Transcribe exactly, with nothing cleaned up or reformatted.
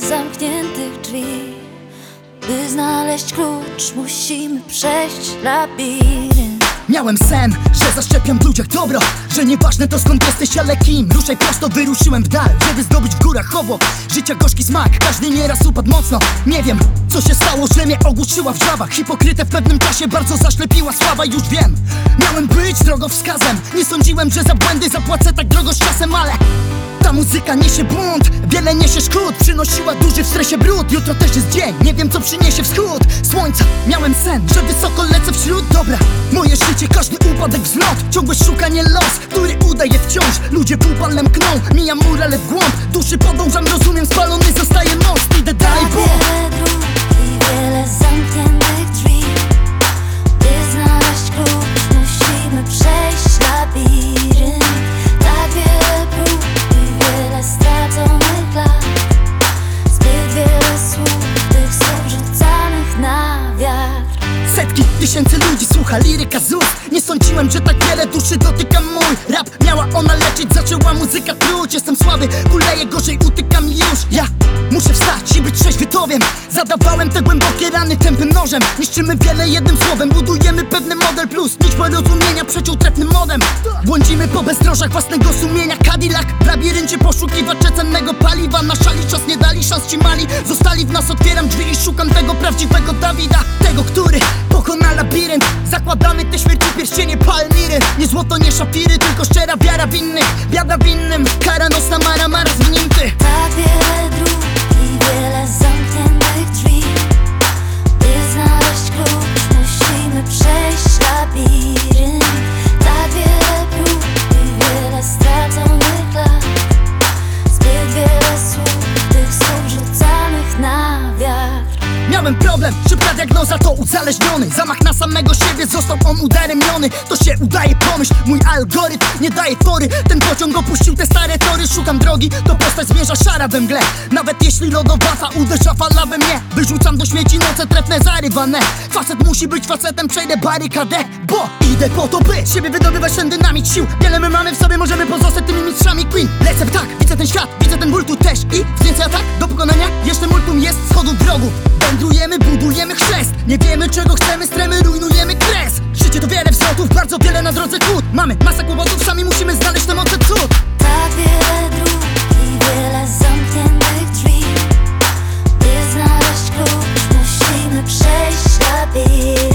zamkniętych drzwi. By znaleźć klucz, musimy przejść labirynt. Miałem sen, że zaszczepiam w ludziach dobro, że nieważne to skąd jesteś, ale kim. Ruszaj prosto, wyruszyłem w dal, żeby zdobyć w górach obok życia gorzki smak. Każdy nieraz upadł mocno. Nie wiem, co się stało, że mnie ogłuszyła wrzawa. Hipokrytę w pewnym czasie bardzo zaślepiła sława. Już wiem, miałem być drogowskazem. Nie sądziłem, że za błędy zapłacę tak drogo z czasem, ale ta muzyka niesie bunt, wiele niesie szkód. Przynosiła duży w stresie brud. Jutro też jest dzień, nie wiem co przyniesie wschód słońca. Miałem sen, że wysoko lecę wśród dobra. Moje życie, każdy upadek wzlot. Ciągłe szukanie los, który udaje wciąż. Ludzie półpalem kną, mijam mur, ale w głąb duszy podążam, rozumiem, spalony zostaje most. Idę dalej, bo wiele dróg i wiele zamkniętych drzwi. By znaleźć klucz, musimy przejść labirynt. Tak wiele prób i wiele straconych lat. Zbyt wiele słów, tych słów rzucanych na wiatr. setki tysięcy ludzi słucha liryka z ust. Nie sądziłem, że tak wiele duszy dotyka mój rap. Miała ona leczyć, zaczęła muzyka truć. Jestem słaby, kuleję, gorzej utykam już. Ja muszę wstać i być trzeźwy, to wiem. Zadawałem te głębokie rany tępym nożem. Niszczymy wiele jednym słowem, budujemy pewny model plus nić porozumienia przeciął trefnym modem. Błądzimy po bezdrożach własnego sumienia. Cadillac w labiryncie, poszukiwacze cennego paliwa. Na szali czas nie dali, szans ci mali. Zostali w nas, otwieram drzwi i szukam tego prawdziwego Dawida. Tego, który pokona labirynt. Zakładamy te śmierci pierścienie Palmiry. Nie złoto, nie szafiry, tylko szczera wiara w innych. Biada w innym, kara nocna, mara, mara z nim ty. Tak wiele dróg i wiele zamkniętych drzwi. By znaleźć klucz, musimy przejść labirynt. Tak wiele prób i wiele straconych lat. Zbyt wiele słów, tych słów rzucanych na wiatr. Miałem problem, szybka diagnoza to uzależniony. Zamach na samego siebie, został on udaremniony. To się udaje, pomyśl, mój algorytm nie daje tory. Ten pociąg opuścił te stare tory. Szukam drogi, to postać zmierza szara we mgle. Nawet jeśli lodowata uderza fala we mnie, wyrzucam do śmieci noce trefne zarywane. Facet musi być facetem, przejdę barykadę, bo idę po to, by siebie wydobywać ten dynamit sił. Wiele my mamy w sobie, możemy pozostać tymi mistrzami Queen. Lecę w tak, widzę ten świat, widzę ten ból tu też. I więcej atak do pokonania, jeszcze multum jest schodów wrogów. Wędrujemy, budujemy chrzest. Nie wiemy czego chcemy, stremy, rujnujemy kres. Życie to wiele wzlotów, bardzo wiele na drodze kłód. Mamy masę kłopotów, sami musimy znaleźć te moce cud. Tak wiele dróg i wiele zamkniętych drzwi. By znaleźć klucz, musimy przejść labirynt.